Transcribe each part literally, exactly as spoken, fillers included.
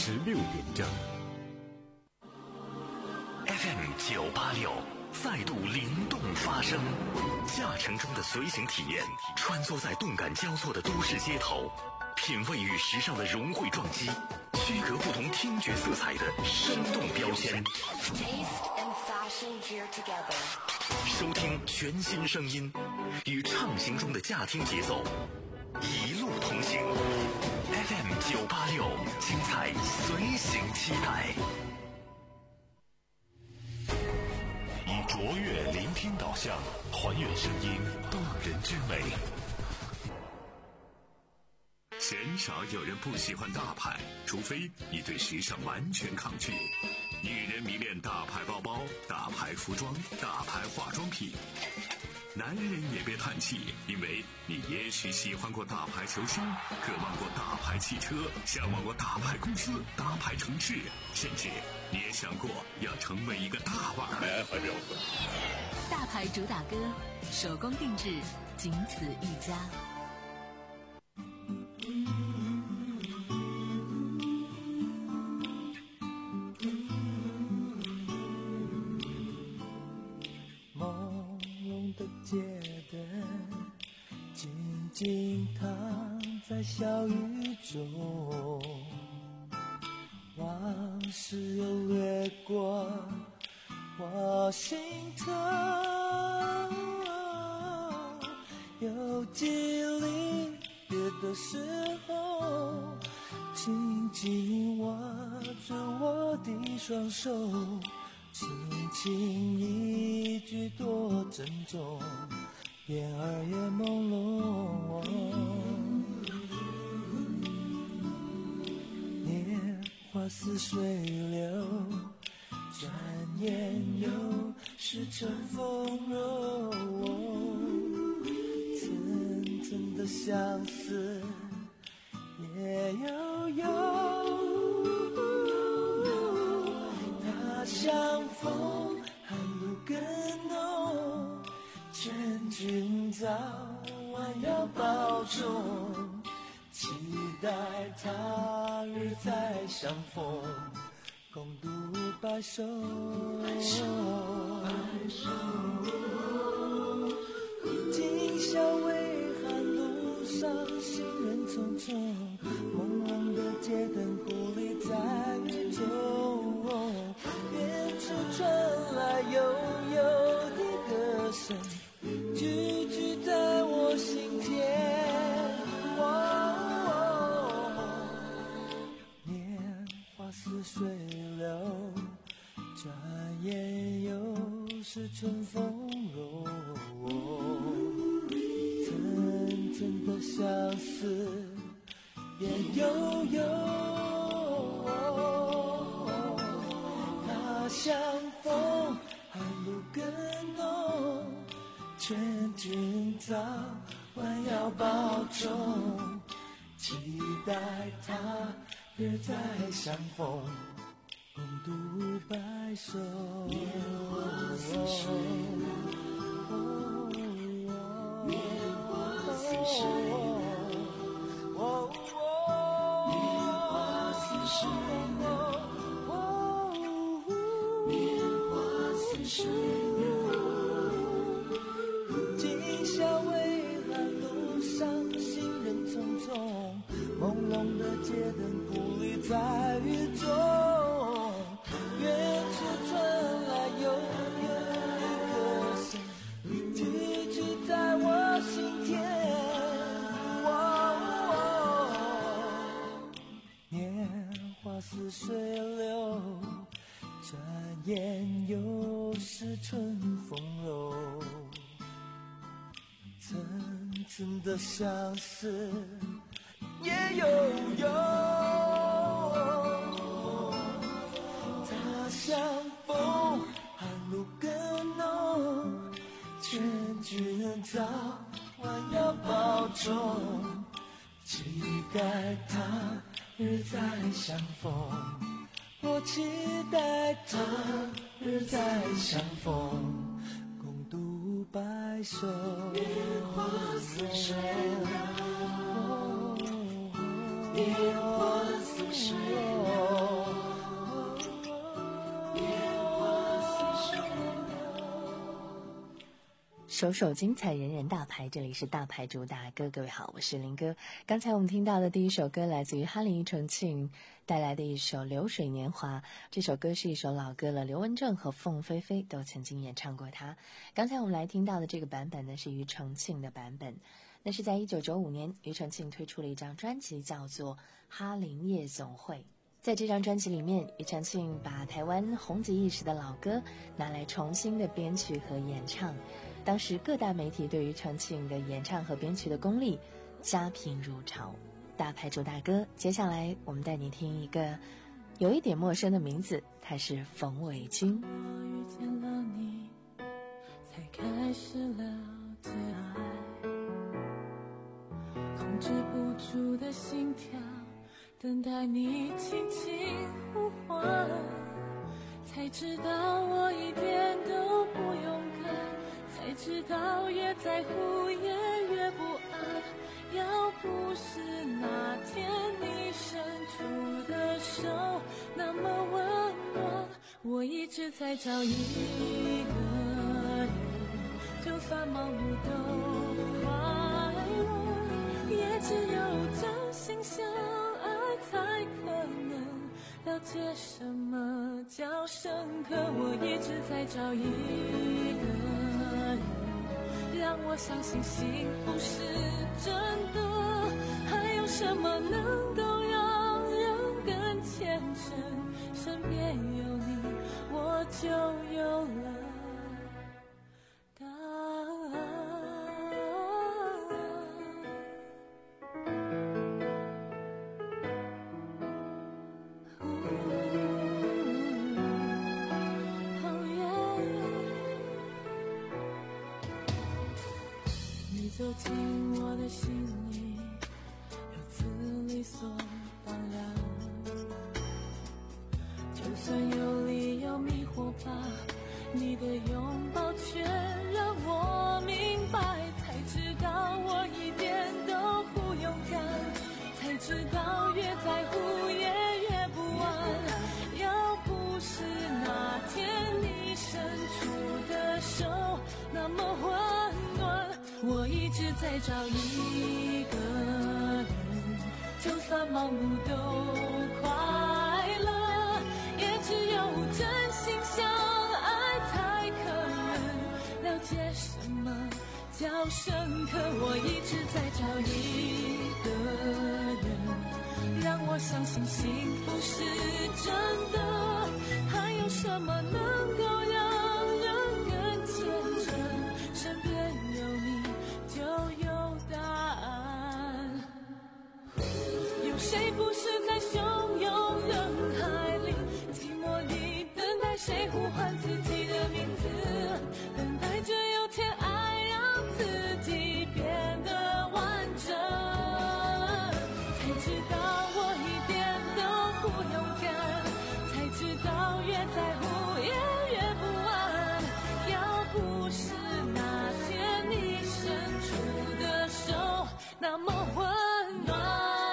十六点整。 F M 九八六再度灵动发声，驾乘中的随行体验，穿梭在动感交错的都市街头，品味与时尚的融汇撞击，区隔不同听觉色彩的生动标签。收听全新声音，与畅行中的驾听节奏，一路同行。F M 九八六，精彩随行期待。以卓越聆听导向，还原声音动人之美。鲜少有人不喜欢大牌，除非你对时尚完全抗拒。女人迷恋大牌包包、大牌服装、大牌化妆品。男人也别叹气，因为你也许喜欢过大牌球星，渴望过大牌汽车，向往过大牌公司、大牌城市，甚至你也想过要成为一个大腕儿。 大牌主打歌，手工定制，仅此一家。 街灯静静躺在小雨中，往事又掠过我心头，有几离别的时候，紧紧握着我的双手，轻轻一句多珍重，眼儿也朦胧。年华似水流，转眼又是春风柔。层层的相思也悠悠，他乡风寒露更浓，劝君早晚要保重，期待他日再相逢，共度白首。今宵微寒，路上行人匆匆，朦胧的街灯孤立在雨中，远处传来悠悠的歌声，句句在我心田。哦哦、年华似水流，转眼又是春风柔。层层的相思也悠悠，他乡风寒露更浓，劝君早晚要保重，期待他日再相逢，共度白首。年华似水流，年华似水流，年华似水流，年华似水流。今宵微寒，路上行人匆匆，朦胧的街灯孤立在雨中，远处传来悠悠的歌声，句句在我心田。年华似水流，转眼又是春风柔。层层的相思也悠悠，他乡风寒露更浓，劝君早晚要保重，期待他日再相逢，我期待他日再相逢，共度白首。年华似水流，年华似水流。 首首精彩，人人大牌。这里是大牌主打歌，各位好，我是林哥。刚才我们听到的第一首歌来自于哈林庾澄庆带来的一首《流水年华》，这首歌是一首老歌了，刘文正和凤飞飞都曾经演唱过它。刚才我们来听到的这个版本呢，是庾澄庆的版本。那是在一九九五年，庾澄庆推出了一张专辑，叫做《哈林夜总会》。在这张专辑里面，庾澄庆把台湾红极一时的老歌拿来重新的编曲和演唱。当时各大媒体对庾澄庆的演唱和编曲的功力佳评如潮。大牌主打歌，接下来我们带你听一个有一点陌生的名字，他是冯伟军。 我遇见了你，才开始了解爱，控制不住的心跳，等待你轻轻呼唤，才知道我一点都不勇敢，才知道越在乎也越不安。要不是那天你伸出的手那么温暖，我一直在找一个人，就算忙碌都快乐，也只有真心相爱才可能了解什么叫深刻。我一直在找一个人，让我相信幸福是真的，还有什么能够让人更虔诚？身边有你，我就有了答案。你走进我的心里，如此理所当然，就算有理由迷惑吧，你的拥抱却让我明白，才知道我一点都不勇敢，才知道越在乎也越不安。要不是那天你伸出的手那么温暖，我一直在找一个人，就算忙碌都快乐，也只有真心相爱才可能了解什么叫深刻。我一直在找一个人，让我相信幸福是真的，还有什么能够让人更虔诚？身边有你就有答案。有谁不是在汹涌人海里，寂寞里等待谁呼唤自己的名字，等待着有天爱让自己变得完整，才知道我一点都不勇敢，才知道越在乎也越不安。要不是那天你伸出的手那么温暖，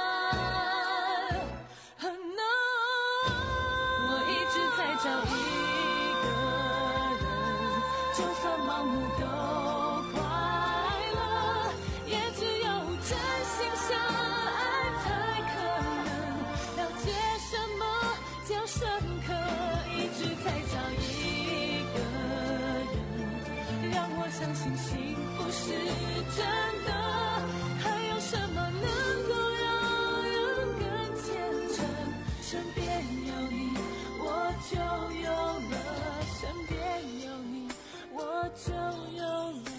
我一直在找一个人，就算忙碌都快乐，也只有真心相爱才可能了解什么叫深刻。一直在找一个人，让我相信幸福是真的，还有什么能够让人更虔诚？身边有你，我就有了，身边有你，我就有了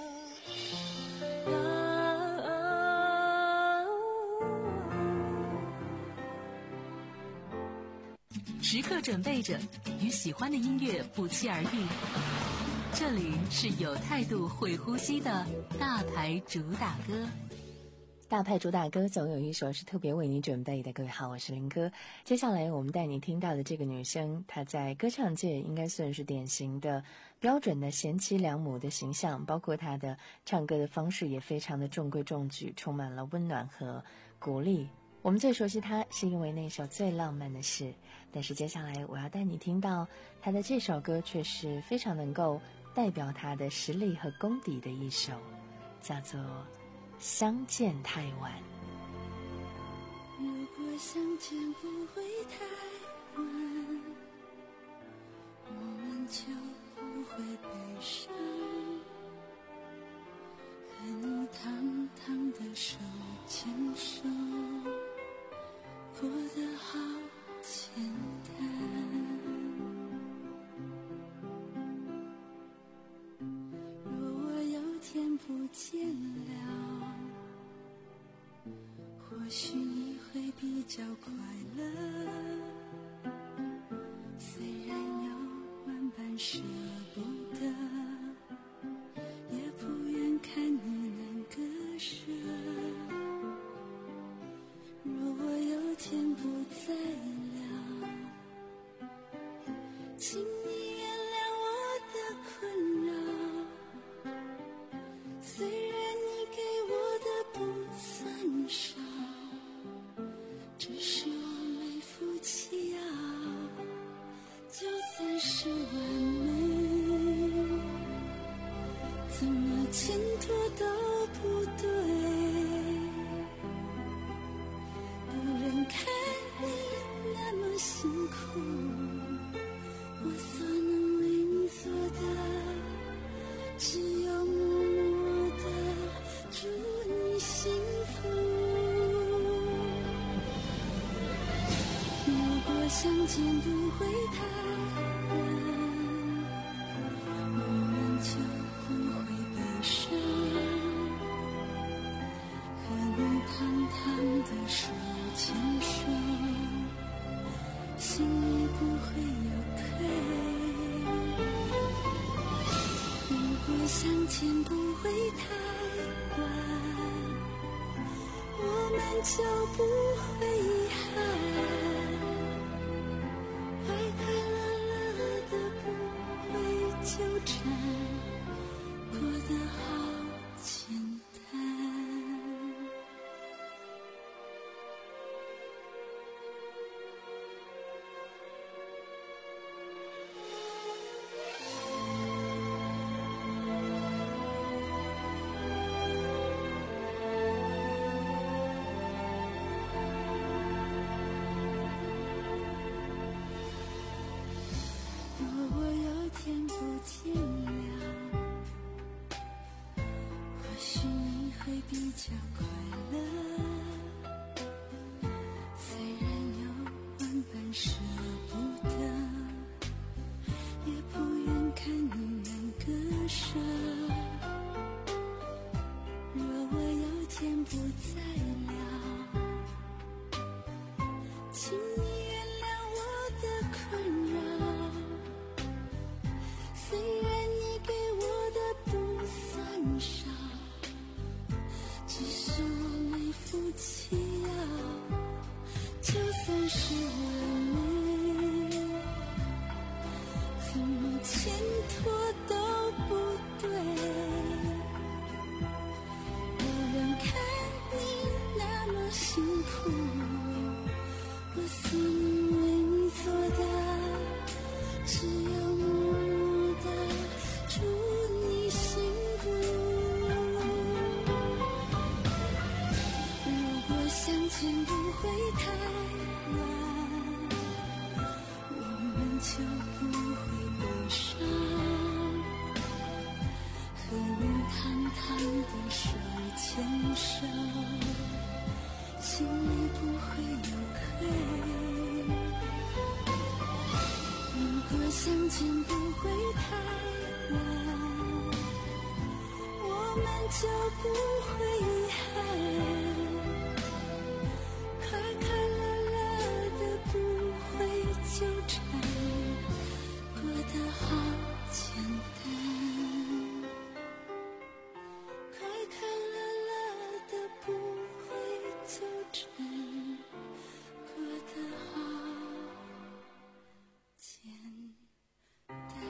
答案。 时刻准备着，与喜欢的音乐不期而遇。这里是有态度、会呼吸的大牌主打歌。 大牌主打歌总有一首是特别为你准备的。各位好，我是林哥。接下来我们带你听到的这个女生，她在歌唱界应该算是典型的标准的贤妻良母的形象，包括她的唱歌的方式也非常的中规中矩，充满了温暖和鼓励。我们最熟悉她是因为那首最浪漫的事，但是接下来我要带你听到她的这首歌却是非常能够代表他的实力和功底的一首，叫做《相见太晚》。 如果相见不会太晚，我们就不会悲伤，和你堂堂的手牵手，过得好简单。若我有天不见了，或许你会比较快乐，虽然有万般舍不得，也不愿看你难割舍。若我有天不在了，请你原谅我的困扰，虽然你给我的不算少，只是我没福气啊，就算是完美，怎么牵拖都不对，不忍看你那么辛苦，我所能为你做的，只有默默的祝你幸福。如果相见不会太晚，我们就不会悲伤，和你堂堂的手牵手，心里不会有愧。如果相见不会太晚，我们就不会遗憾，快快乐乐的不会纠缠，过得好简单。若我有天不见了，或许你会比较快乐，虽然有万般舍不得，也不愿看你难割舍。若我有天不在了，请你原谅我的困扰，虽然你给我的不算少，只是我没福气啊，就算是完美，怎么牵拖都不对，不忍看你那么辛苦，我所能为你做的，只有默默的祝你幸福。如果相见不会太晚，我们就不会悲伤，和你堂堂的手牵手，心里不会有愧。如果相见不会太晚，我们就不会遗憾，快快乐乐的不会纠缠，过得好简单，快快乐乐的不会纠缠，过得好简单。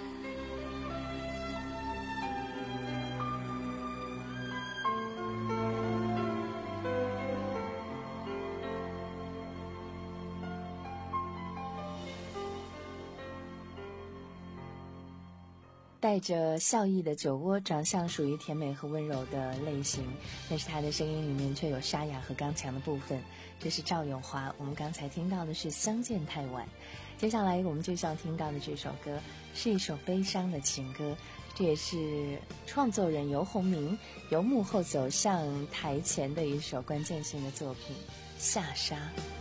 带着笑意的酒窝，长相属于甜美和温柔的类型，但是他的声音里面却有沙哑和刚强的部分。这是赵咏华，我们刚才听到的是《相见太晚》。接下来我们就想听到的这首歌是一首悲伤的情歌，这也是创作人游鸿明由幕后走向台前的一首关键性的作品《下沙》。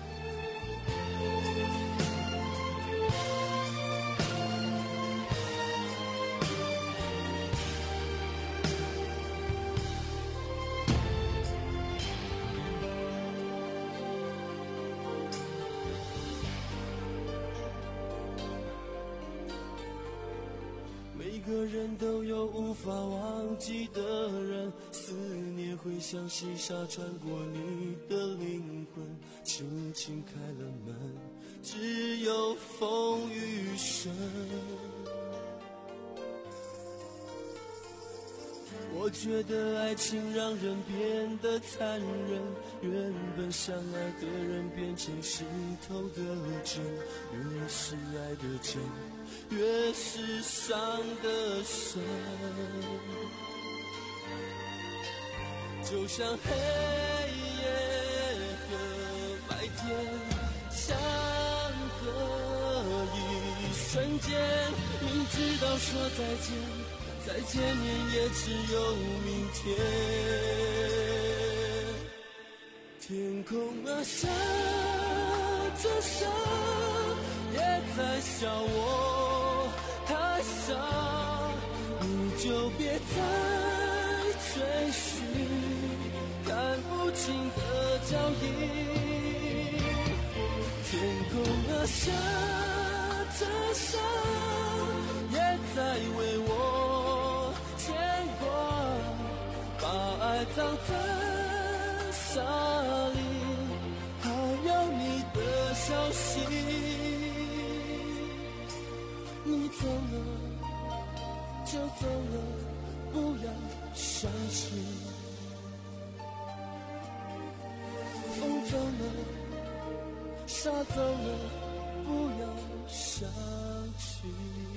每个人都有无法忘记的人，思念会像细沙穿过你的灵魂，轻轻开了门，只有风雨声。我觉得爱情让人变得残忍，原本相爱的人变成心头的针，越是爱的真，越是伤得深。就像黑夜和白天相隔一瞬间，明知道说再见，再见面也只有明天。天空啊，下着沙，也在笑我太傻，你就别再追寻看不清的脚印。天空啊，下着沙，也在为我牵挂，把爱葬在沙里，还有你的消息。你走了就走了，不要伤心。风走了，沙走了，不要想起。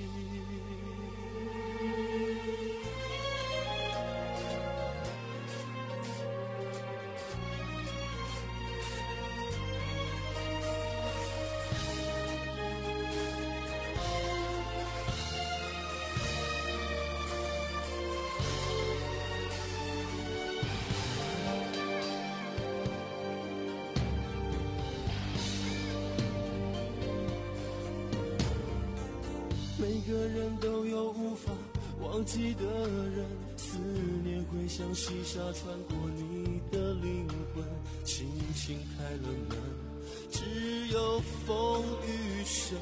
每个人都有无法忘记的人，思念会像细沙穿过你的灵魂，轻轻开了门，只有风雨声。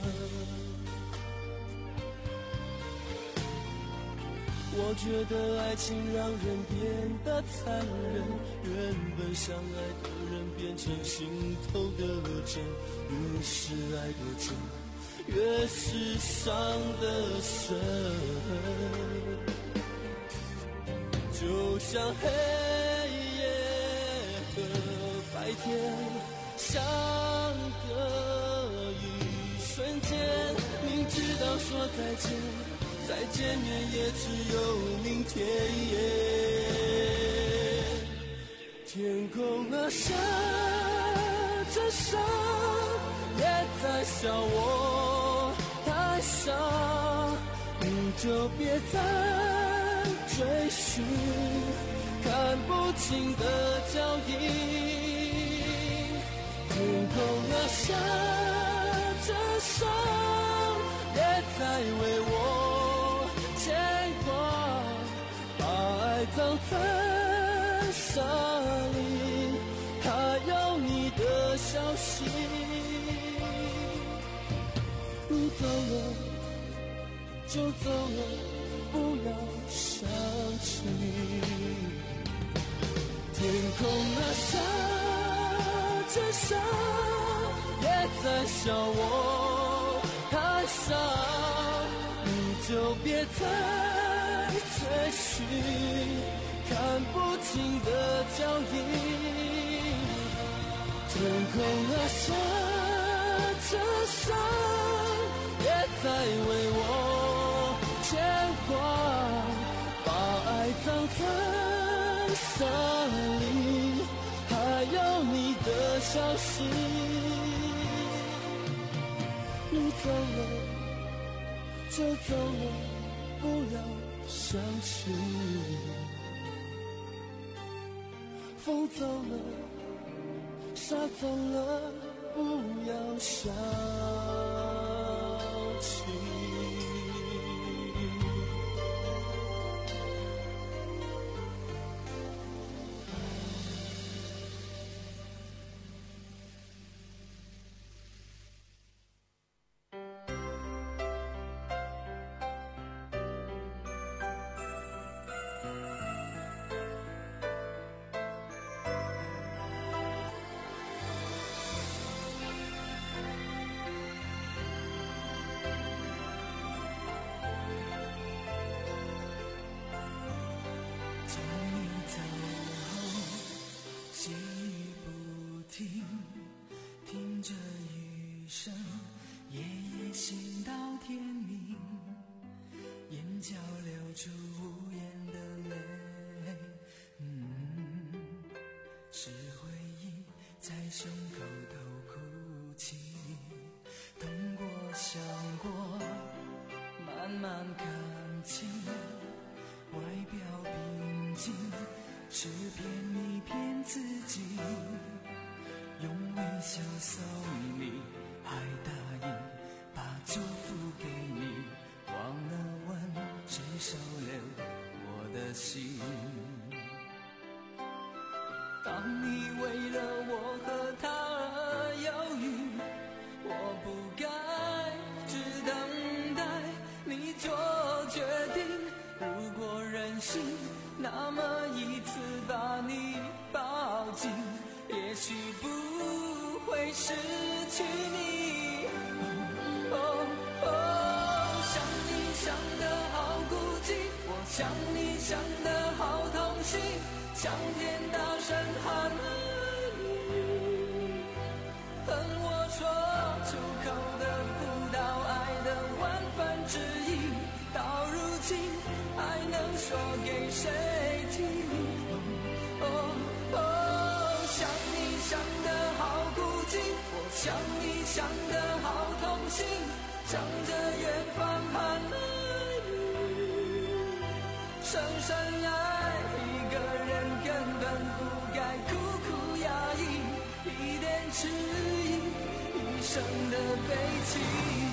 我觉得爱情让人变得残忍，原本相爱的人变成心头的针，越是爱的真，越是伤得深。就像黑夜和白天相隔一瞬间，明知道说再见，再见面也只有明天。天空啊，下着沙，也在笑我太傻，你就别再追寻看不清的脚印。天空啊，下着沙，也在为我牵挂，把爱葬在沙里，还有你的消息。你走了就走了，不要想起。天空啊，下着沙，也在笑我太傻，你就别再追寻看不清的脚印。天空啊，下着沙，也在为我牵挂， 消失。你走了就走了，不要相识。风走了，沙走了，不要想起。 胸口头哭泣，痛过想过，慢慢看清，外表平静，是骗你骗自己，用微笑送你，还答应把祝福给你，忘了问谁收留我的心。当你为了我和他而犹豫，我不该只等待你做决定。如果任性，那么一次把你抱紧，也许不会失去你。哦哦，想你想得好孤寂，我想你想得好痛心，向天大声喊爱你，恨我说出口得不到爱的万分之一，到如今还能说给谁听？哦哦，想你想得好孤寂，我想你想得好痛心，向着远方喊爱你，深深爱一个人根本不该苦苦压抑，一点迟疑，一生的悲戚。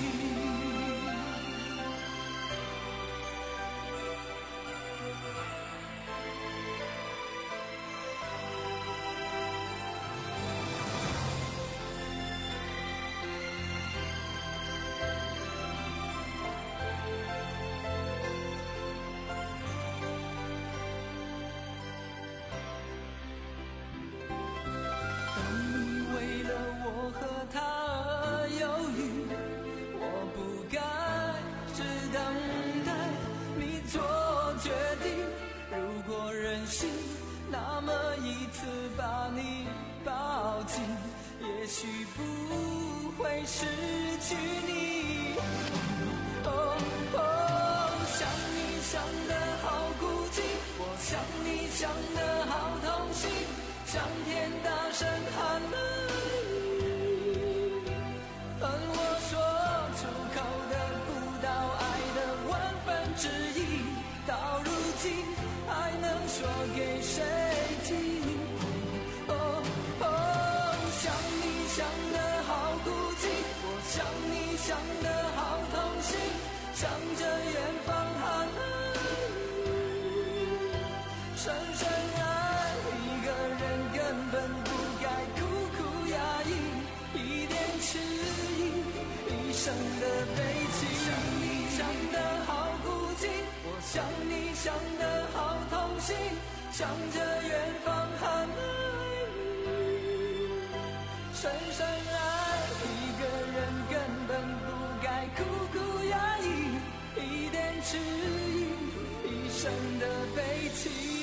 那么一次把你抱紧，也许不会失去你。哦哦，想你想得好孤寂，我想你想得好痛心，向天大声喊爱你，恨我说出口得不到爱的万分之一，到如今还能说给谁听？哦哦，想你想得好孤寂，我想你想得好痛心，向着远方喊爱你，深深爱一个人根本不该苦苦压抑，一点迟疑，一生的悲戚。想你想得好孤寂，我想你想得好痛心，向着远方喊爱你，深深爱一个人根本不该苦苦压抑，一点迟疑，一生的悲戚。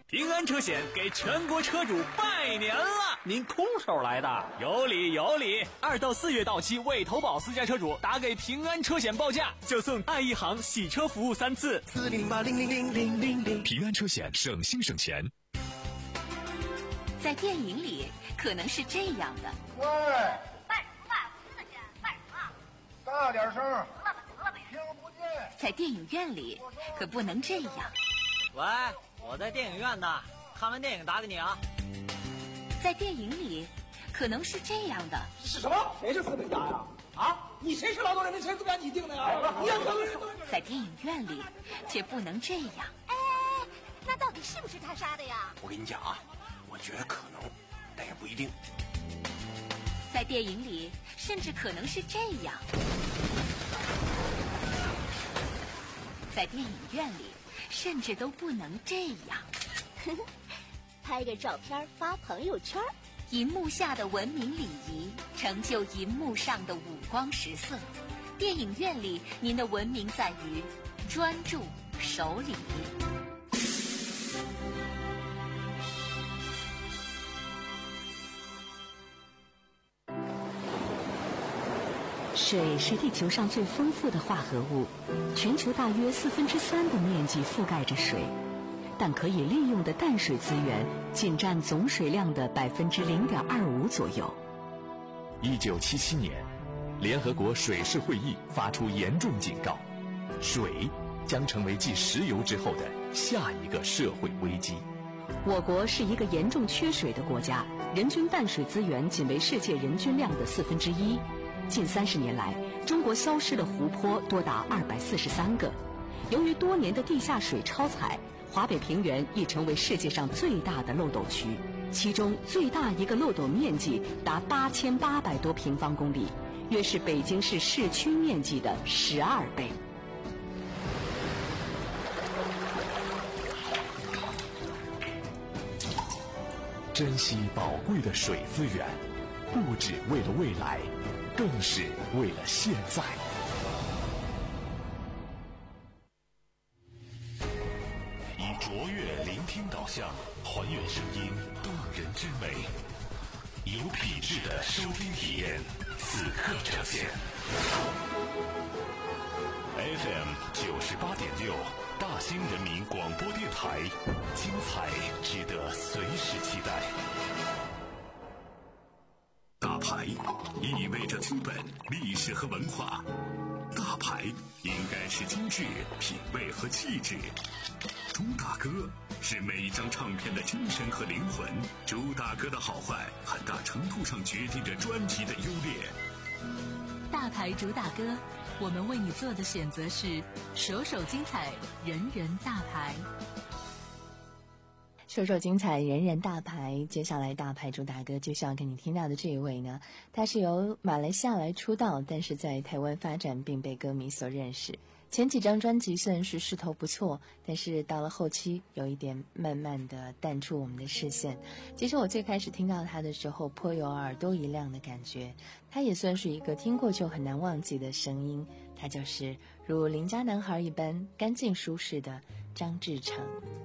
平安车险给全国车主拜年了！ 您空手来的？ 有理有理！二到四月到期未投保私家车主，打给平安车险报价，就送爱一行洗车服务三次。 四零八零零零零零零。 平安车险，省心省钱。 在电影里可能是这样的。 喂， 卖什么卖？我真的钱，卖什么？ 大点声。得了吧，得了吧， 听不见。 在电影院里可不能这样。 喂，我在电影院呢，看完电影打给你啊。 在电影里可能是这样的。 是什么？谁是资本家呀？啊，你谁是劳动人民？谁资本家？你定的呀？你要在电影院里却不能这样。 哎，那到底是不是他杀的呀？ 我跟你讲啊，我觉得可能，但也不一定。 在电影里甚至可能是这样。在电影院里甚至都不能这样。 拍个照片发朋友圈。 银幕下的文明礼仪成就银幕上的五光十色。电影院里您的文明在于专注守礼。 水是地球上最丰富的化合物，全球大约四分之三的面积覆盖着水，但可以利用的淡水资源仅占总水量的百分之零点二五左右。 一九七七年，联合国水事会议发出严重警告，水将成为继石油之后的下一个社会危机。 我国是一个严重缺水的国家，人均淡水资源仅为世界人均量的四分之一。近三十年来，中国消失的湖泊多达二百四十三个。由于多年的地下水超采，华北平原已成为世界上最大的漏斗区，其中最大一个漏斗面积达八千八百多平方公里，约是北京市市区面积的十二倍。 珍惜宝贵的水资源，不只为了未来，更是为了现在。以卓越聆听导向，还原声音动人之美，有品质的收听体验，此刻呈现。F M 九十八点六，大兴人民广播电台，精彩值得随时期待。大牌意味着资本、历史和文化，大牌应该是精致、品味和气质。朱大哥是每一张唱片的精神和灵魂，朱大哥的好坏很大程度上决定着专辑的优劣。 大牌主打歌，我们为你做的选择是首首精彩，人人大牌。 首首精彩，人人大牌。接下来大牌主打歌就像跟你听到的这一位呢，他是由马来西亚来出道，但是在台湾发展并被歌迷所认识。前几张专辑虽然是势头不错，但是到了后期有一点慢慢的淡出我们的视线。其实我最开始听到他的时候颇有耳朵一亮的感觉，他也算是一个听过就很难忘记的声音，他就是如邻家男孩一般干净舒适的张志成。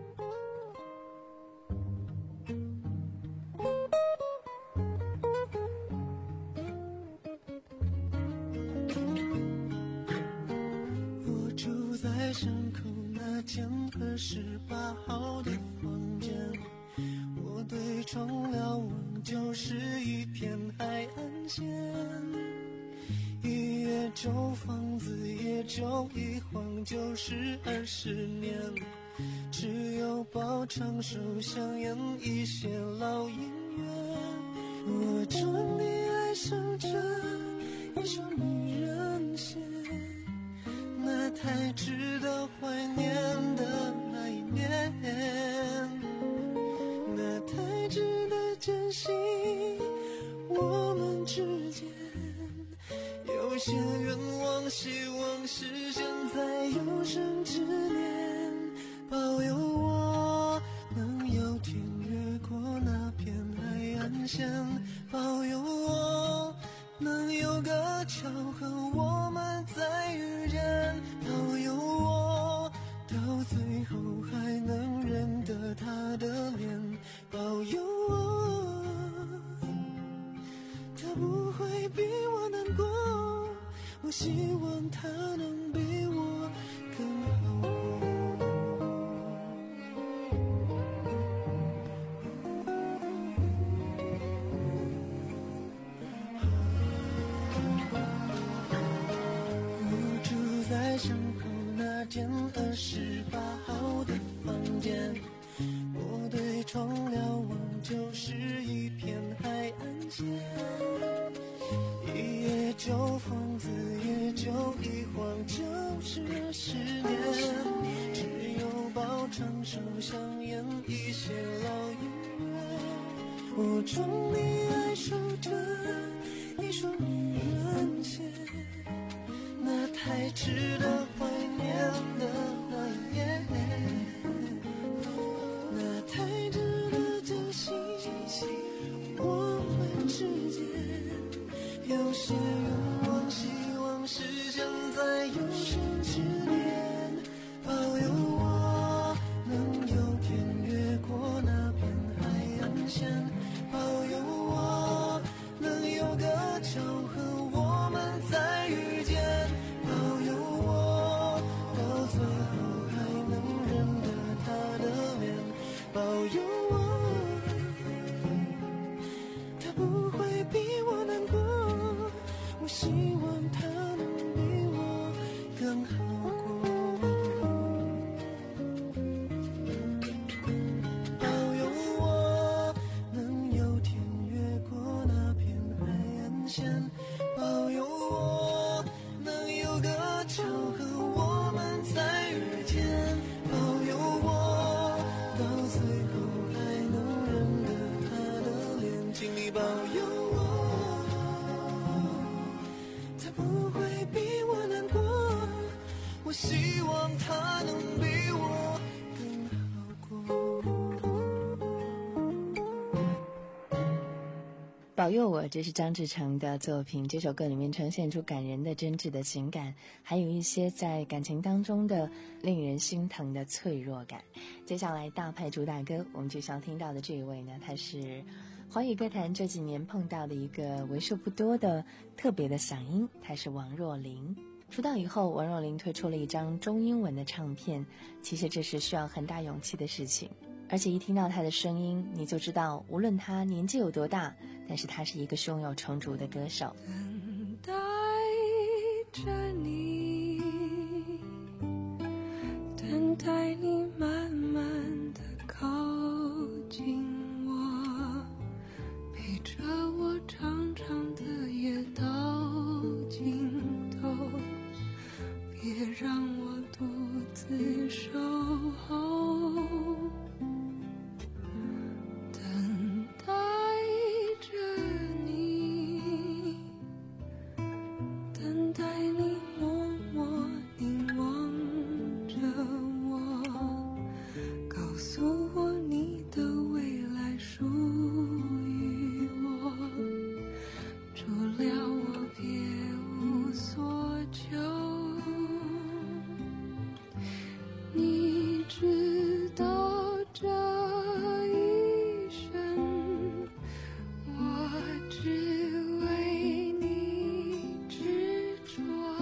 山口那间二十八号的房间，我对窗瞭望就是一片海岸线，一叶舟房子也就一晃就是二十年，只有抱长手香烟一些老姻缘，我终于爱上这一首女人线，那太值得怀念的那一面，那太值得珍惜我们之间，有些愿望希望实现在有生之年，保佑我能有天越过那片海岸线，保佑我能有个巧合我们再遇见，保佑我都最后还能认得他的脸，保佑我，他不会比我难过，我希望他能比我更好过。我住在巷口那间二十八号的房间，我对窗瞭望就是一片海岸线，一夜就疯，子夜就一晃就是二十年，只有包长寿香烟一些老音乐，我装你爱守着一双女人鞋，那太值得怀念的那一夜，那太值得珍惜我们之间，有些愿望希望是现在有生之年，保佑我能有天越过那片海岸线，保佑我能有个巧合我们再遇见，保佑我到最后还能认得他的脸，保佑我他不会比我难过，我希望他能比我更好过，保佑我能有天越过那片海岸线，保佑我能有个巧合我们再遇见，保佑我到最后还能认得他的脸，请你保佑我，他不会比我难过，我希望他能比我更好过。 保佑我，这是张志成的作品。这首歌里面呈现出感人的真挚的情感，还有一些在感情当中的令人心疼的脆弱感。接下来大牌主打歌，我们就想听到的这一位呢，他是华语歌坛这几年碰到的一个为数不多的特别的嗓音，他是王若琳。出道以后，王若琳推出了一张中英文的唱片，其实这是需要很大勇气的事情，而且一听到她的声音，你就知道无论她年纪有多大，但是她是一个胸有成竹的歌手。 等待着你，等待你慢慢的靠近我，陪着我长长的夜到尽头，别让我独自守候，等待着你，等待你默默凝望着我，告诉我你的未来属于我，除了我别无所求，你知道这一生我只为你执着，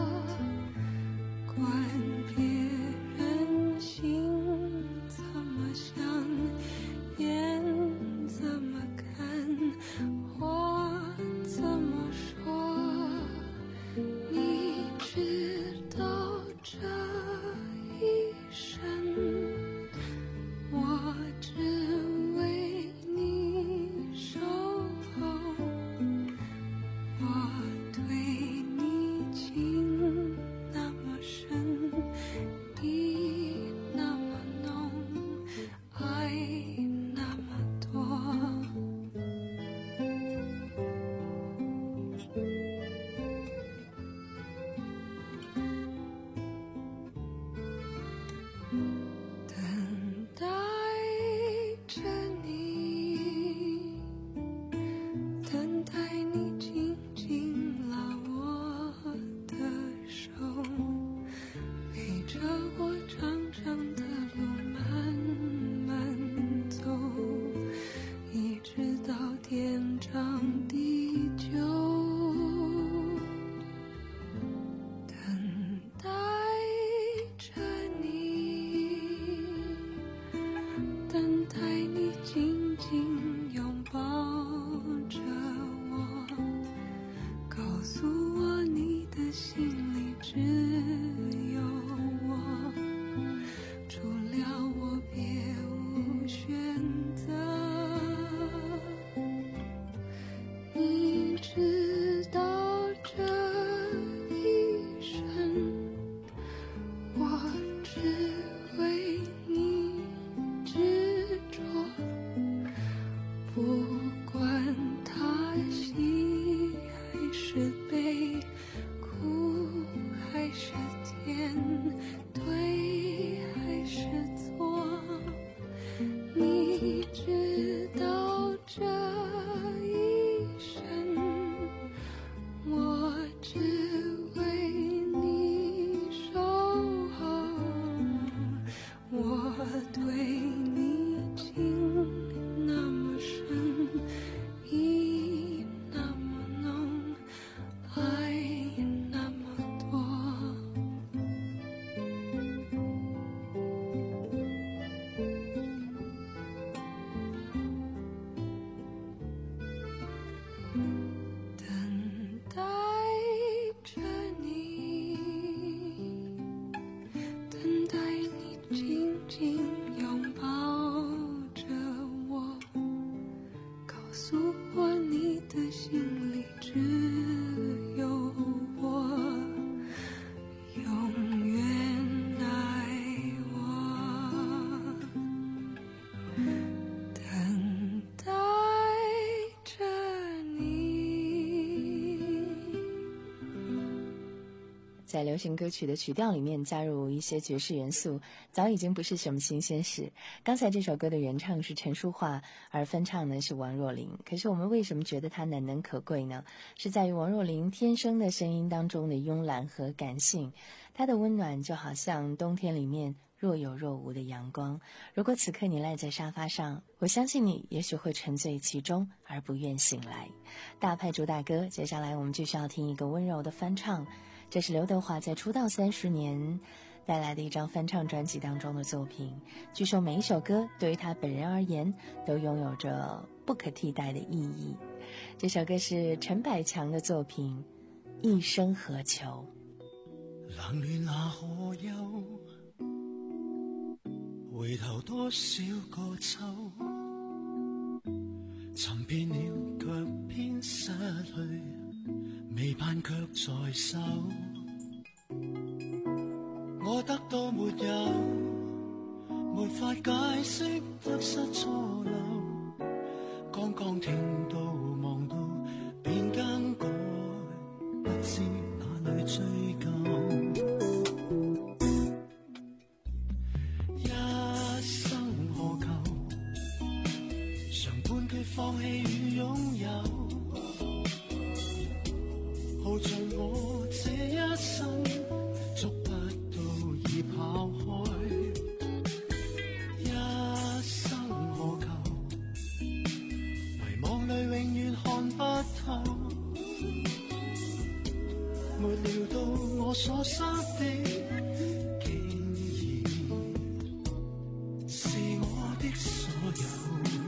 是天，对还是错？你知道这一生，我只为你守候。我对你情那么深，意那么浓，爱那么多。等待着你，等待你紧紧拥抱着我，告诉我你的心里只有我，永远爱我。等待着你。 在流行歌曲的曲调里面加入一些爵士元素，早已经不是什么新鲜事。刚才这首歌的原唱是陈淑桦，而翻唱呢是王若琳。可是我们为什么觉得它难能可贵呢？是在于王若琳天生的声音当中的慵懒和感性，她的温暖就好像冬天里面若有若无的阳光。如果此刻你赖在沙发上，我相信你也许会沉醉其中而不愿醒来。大派主打歌，接下来我们就需要听一个温柔的翻唱，这是刘德华在出道三十年带来的一张翻唱专辑当中的作品。据说每一首歌对于他本人而言都拥有着不可替代的意义。这首歌是陈百强的作品《一生何求》。 冷暖那可休，回頭多少個秋，尋遍了卻偏失去，未盼卻在手。我得到沒有，沒法解釋得失錯漏，剛剛聽到望到便更改，不知哪裏追究。一生何求，常半句放棄與擁有，耗盡我這一生，捉不到已跑開。一生何求，迷惘裏永遠看不透，沒料到我所失的，竟然是我的所有。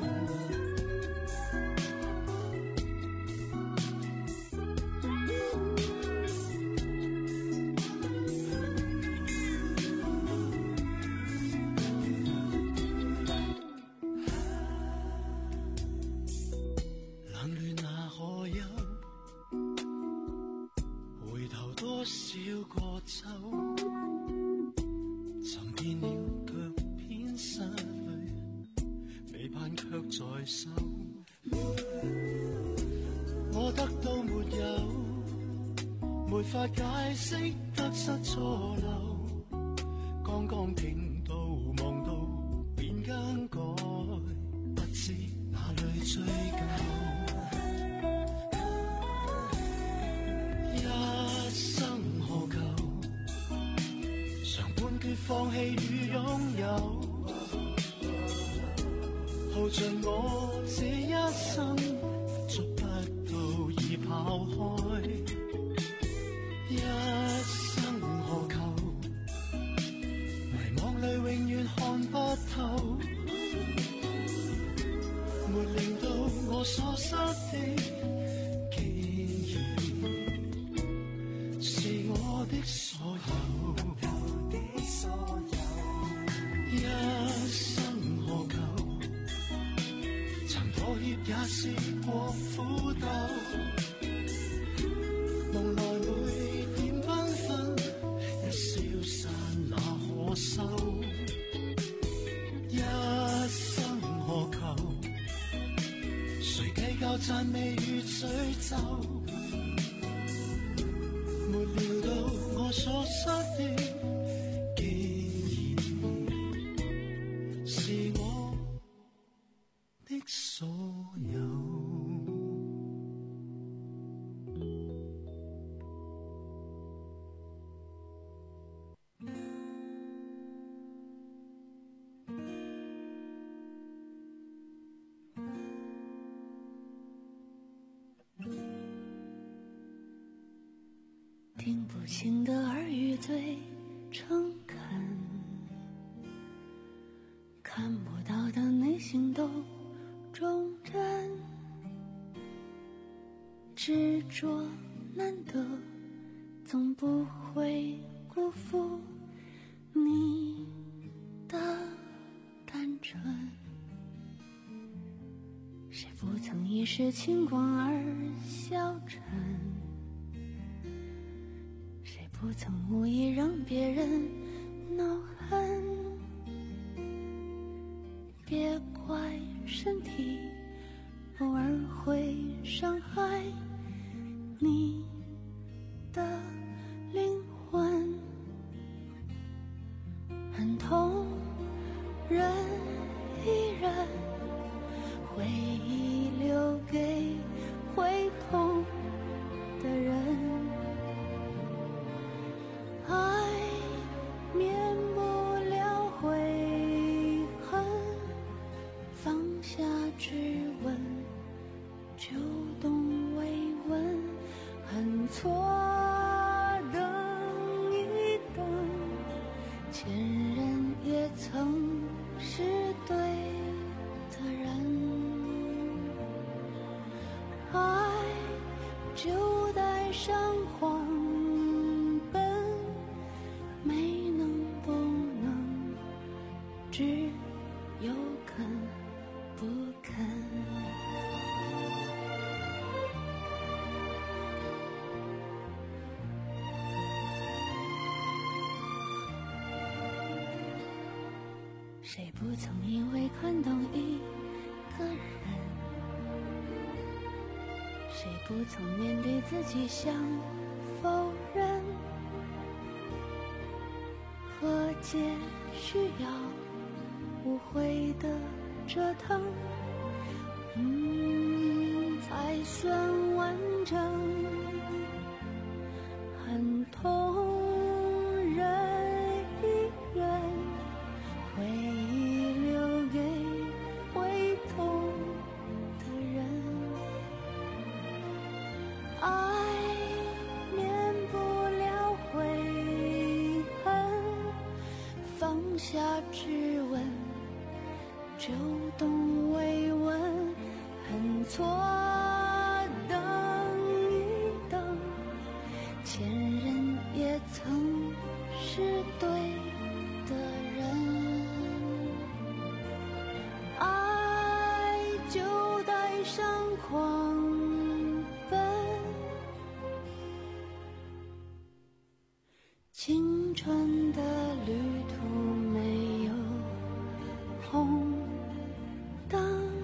多少個秋，尋遍了卻偏失去，未盼卻在手。我得到沒有，沒法解釋得失錯漏，剛剛聽到望到便更改，不知哪裏追究。放棄與擁有，耗盡我這一生，捉不到已跑開。一生何求，迷惘裏永遠看不透，沒料到我所失的，竟然是我的所有。一生何求，曾妥協也試過苦鬥，夢來每點繽紛，一消散那可收。一生何求，誰計較讚美與詛咒，沒料到我所失的記憶，是我的所有。 听不清的耳语最诚恳，看不到的内心都忠贞，执着难得，总不会辜负你的单纯。谁不曾一时轻狂而消沉？不曾无意让别人恼恨，别怪身体偶尔会伤害你的灵魂，很痛忍一忍，回忆留给会痛的人。爱免不了悔恨，放下质问，就懂慰问，很错等一等，前人也曾是对的人。爱就带上谎只有肯不肯。谁不曾因为看懂一个人？谁不曾面对自己想否认？和解需要无悔的折腾，嗯，才算完整。很痛忍一忍，回忆留给会痛的人。爱免不了悔恨，放下质问，就懂慰问，很错等一等，前人也曾是对的人。爱就带上狂奔，青春的旅途没有红灯，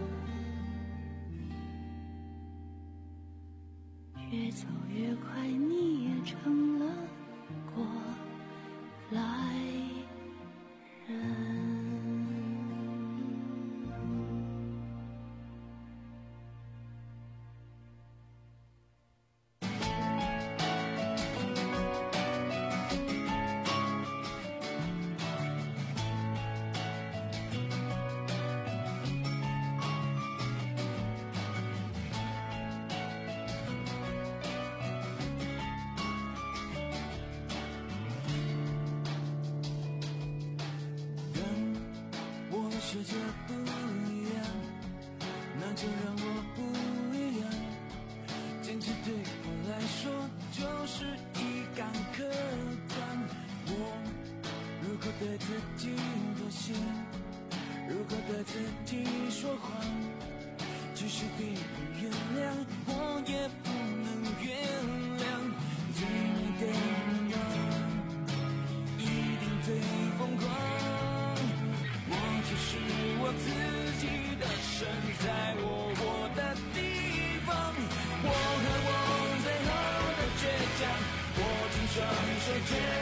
越走越快，你也成了过来人。 世界不一样，那就让我不一样。坚持对我来说就是一杆刻断。我如果对自己妥协，如果对自己说谎，即使别人原谅，我也不能原谅。最美的梦一定最疯狂。就是我自己的神，在我活的地方，我和我最后的倔强，握紧双手。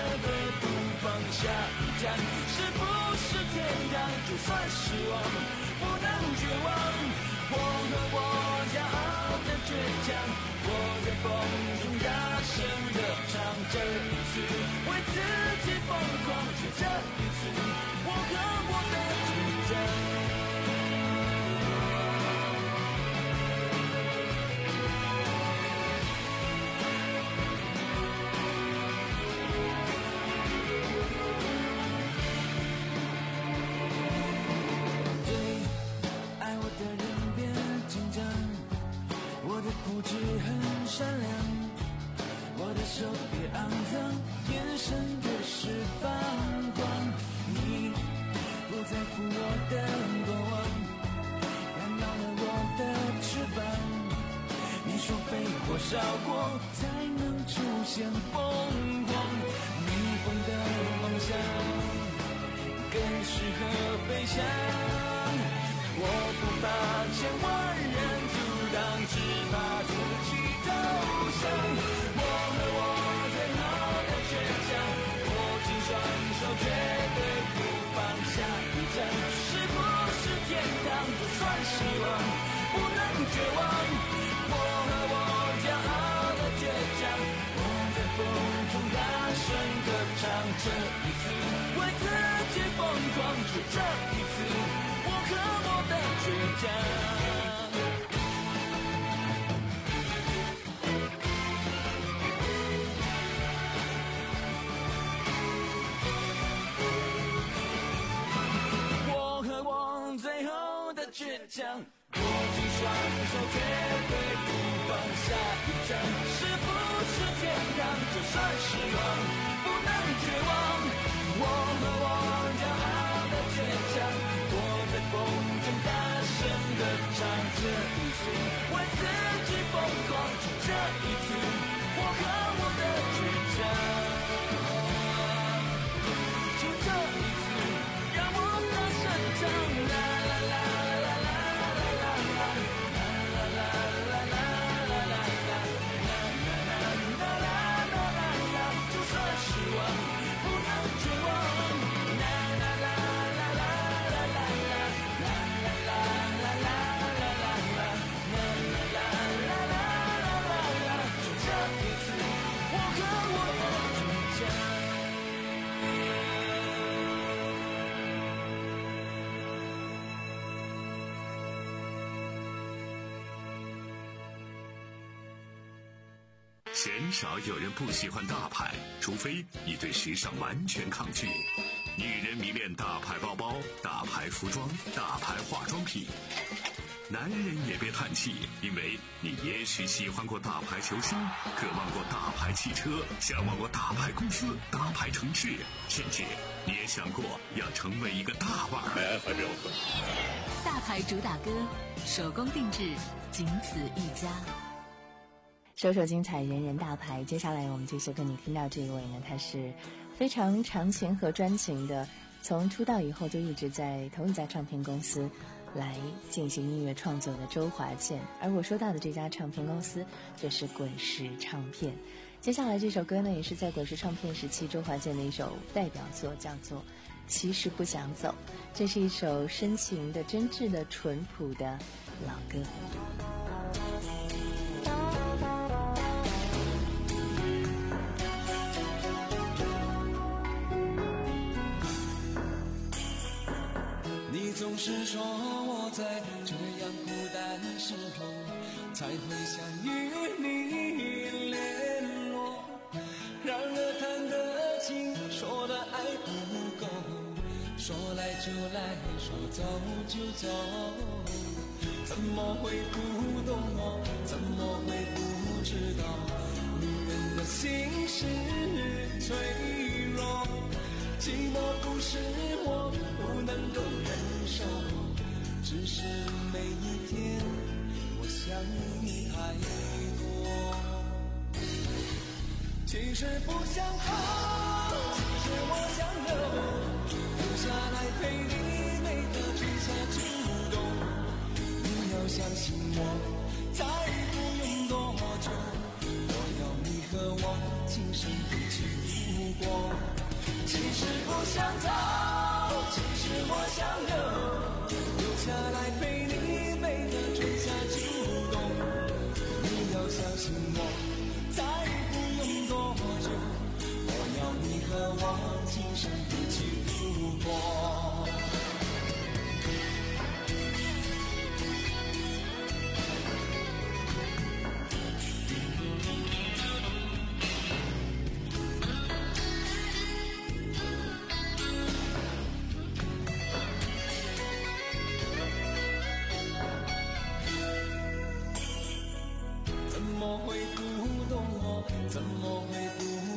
算失望，不能绝望。我和我骄傲的倔强，我在风中大声地唱，这一次为自己疯狂，就这一次我和我的倔强。 固执很善良，我的手别肮脏，眼神越是放光。你不在乎我的过往，干扰了我的翅膀。你说被火烧过才能出现凤凰，逆风的方向更适合飞翔。我不怕千万人阻挡，只怕自己投降。我和我最好的倔强，握紧双手绝对不放下一站。是不是天堂？就算失望，不能绝望。我和我骄傲的倔强，我在风中大声歌唱。这一次为自己疯狂，就这一次我和我的倔强。倔强，握紧双手，绝对不放下一站。是不是天堂？就算失望，不能绝望。我和我骄傲的倔强，我在风中大声地唱。这一次为自己疯狂，就这一次我和我的倔强。就这一次，让我大声唱。啦啦啦。 鲜少有人不喜欢大牌，除非你对时尚完全抗拒。女人迷恋大牌包包、大牌服装、大牌化妆品。男人也别叹气，因为你也许喜欢过大牌球星，渴望过大牌汽车，向往过大牌公司、大牌城市，甚至你也想过要成为一个大腕。 大牌主打歌，手工定制，仅此一家。 首首精彩，人人大牌。接下来我们继续跟你听到这一位呢，他是非常长情和专情的，从出道以后就一直在同一家唱片公司来进行音乐创作的周华健。而我说到的这家唱片公司就是滚石唱片。接下来这首歌呢，也是在滚石唱片时期周华健的一首代表作，叫做《其实不想走》。这是一首深情的、真挚的、淳朴的老歌。 总是说我在这样孤单的时候才会想与你联络，然而谈的情说的爱不够，说来就来，说走就走，怎么会不懂我，怎么会不知道女人的心是脆弱，寂寞不是我不能够忍受，只是每一天我想你太多。其实不想走，其实我想留，留下来陪你每个春夏秋冬。你要相信我，再不用多久，我要你和我今生一起度过。其实不想走，其实我想留。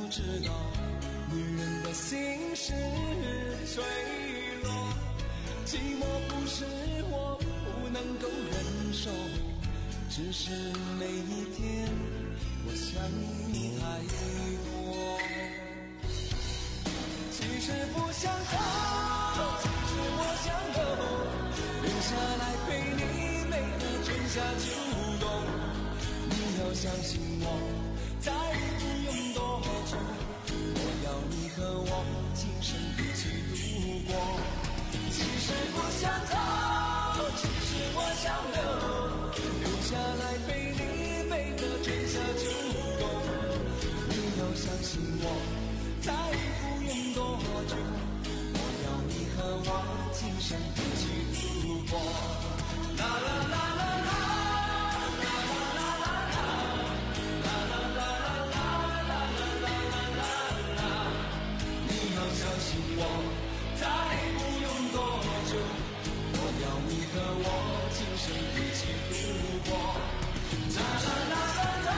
知道女人的心是脆弱，寂寞不是我不能够忍受，只是每一天我想你太多。其实不想走，其实我想留，留下来陪你每个春夏秋冬。你要相信我，再不用多久，我要你和我今生一起度过。其实不想走，其实我想留，留下来陪你每个春夏秋冬。你要相信我，再不用多久，我要你和我今生一起度过。啦啦啦啦啦。再不用多久，我要你和我今生一起度过。啦啦啦啦啦，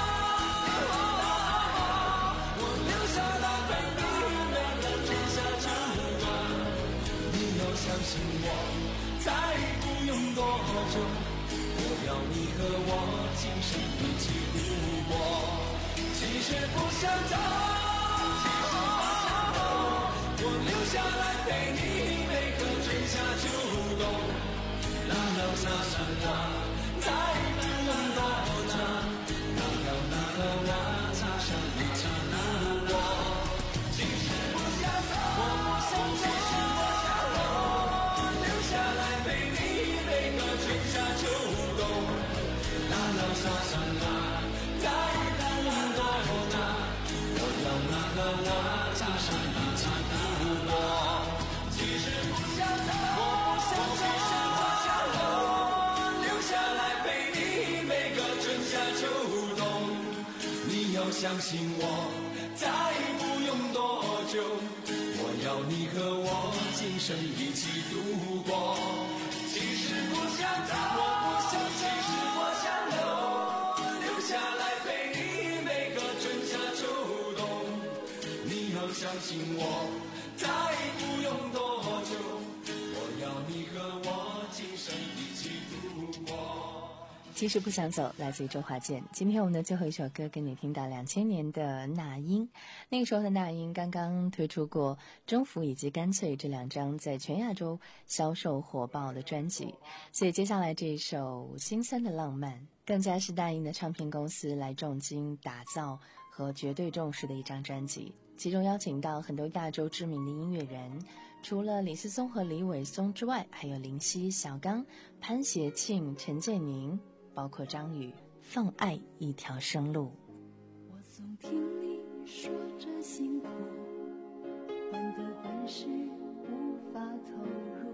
我留下来陪你每个春夏秋冬。你要相信我，再不用多久，我要你和我今生一起度过。其实不想走，其实不想走，我留下来陪你每个春夏秋冬。啦啦啦啦啦，再不用多久，我要你和我今生一起度过。其实不想走，我不想走，其实我想留，留下来陪你每个春夏秋冬。啦啦啦啦啦，再不用多久，我要你和我今生一起度过。其实不想走，我不想走，其实我想留，留下来陪你每个春夏秋冬。你要相信我，再不用多久，我要你和我今生一起度过。其实不想走，我不想走，其实我想留，留下来陪你每个春夏秋冬。你要相信我，再不用多久，我要你和我今生一起度过。 其实不想走，来自于周华健。今天我们的最后一首歌跟你听到两千年的那英，那个时候的那英刚刚推出过《征服》以及《干脆》这两张在全亚洲销售火爆的专辑，所以接下来这一首《心酸的浪漫》更加是大英的唱片公司来重金打造和绝对重视的一张专辑，其中邀请到很多亚洲知名的音乐人，除了李思松和李伟松之外，还有林夕、小刚、潘协庆、陈建宁，包括张宇，放爱一条生路。 我总听你说着辛苦，换得本是无法投入，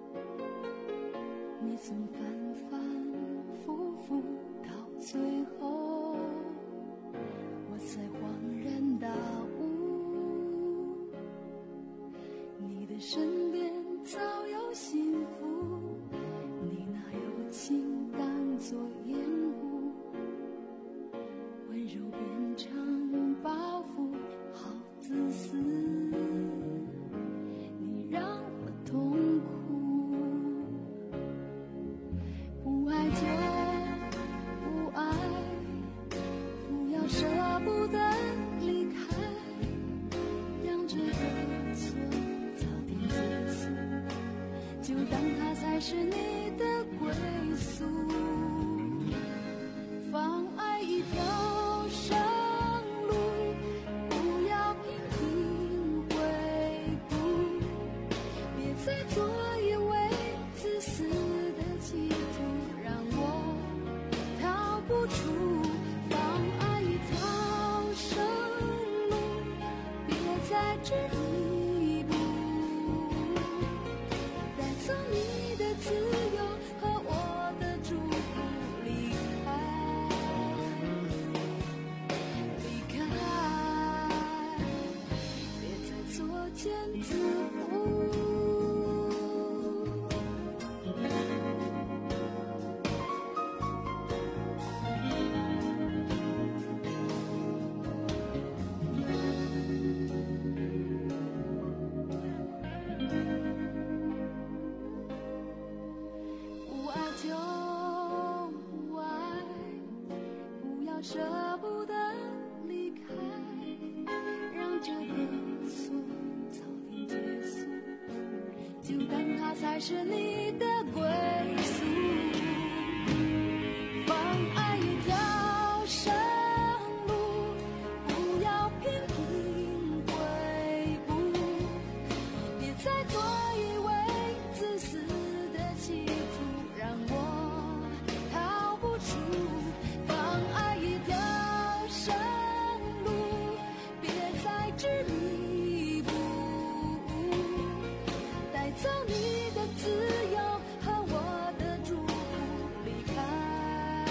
你总反反复复，到最后我才恍然大悟，你的身边早有幸福，你哪有情当作掩护，温柔变成包袱，好自私，你让我痛苦，不爱就不爱，不要舍不得离开，让这个错早点结束，就当它才是你的归宿，放爱一条生路，不要频频回顾，别再做一位自私的企图，让我逃不出，放爱一条生路，别再执一步，带走你的自由和我的祝福，离开，离开，别再作茧自缚。 这个锁早点结束，就当它才是你的归宿。放爱一条生路，不要频频回顾，别再做一位自私的企图，让我逃不出。放爱一条生路，别再执迷不悟，带走你的自由和我的祝福，离开，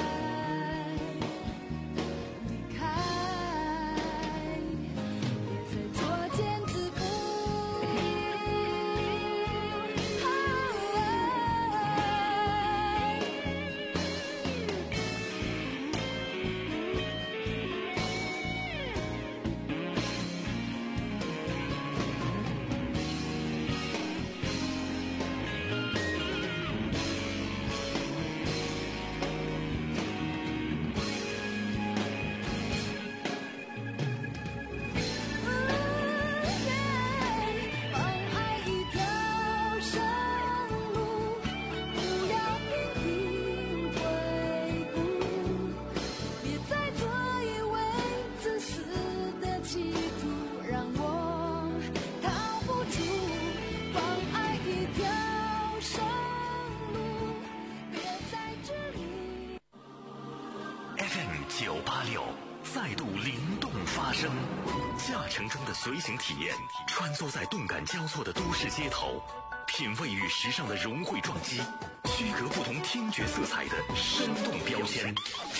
离开，别再作茧自缚。放爱一条生路，不要频频回顾，别再做一位自私的企图，让我逃不出。放爱一条生路，别再执迷。 F M 九八六再度灵动发声，驾乘中的随行体验，穿梭在动感交错的都市街头，品味与时尚的融汇撞击，区隔不同听觉色彩的生动标签。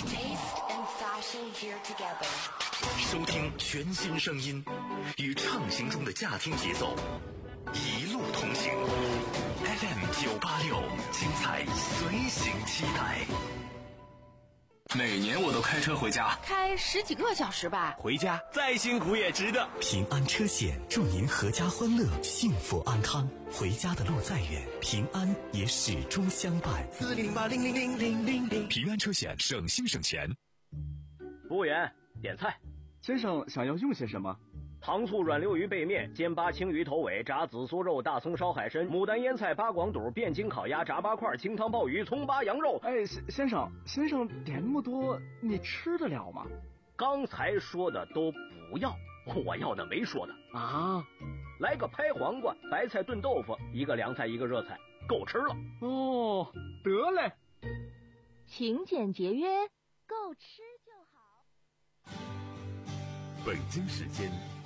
收听全新声音，与畅行中的驾听节奏，一路同行。F M 九八六，精彩随行期待。 每年我都开车回家， 开十几个小时吧。 回家再辛苦也值得。 平安车险祝您阖家欢乐，幸福安康。回家的路再远，平安也始终相伴。 四零八零零零零零零， 平安车险，省心省钱。 服务员，点菜。 先生想要用些什么？ 糖醋软溜鱼背面、煎八青鱼头尾、炸紫苏肉、大葱烧海参、牡丹腌菜、八广肚、汴京烤鸭、炸八块、清汤鲍鱼、葱八羊肉。 哎，先生，先生点那么多，你吃得了吗？ 刚才说的都不要，我要的没说的啊。 来个拍黄瓜、白菜炖豆腐，一个凉菜，一个热菜，够吃了。 哦，得嘞。 勤俭节约，够吃就好。 北京时间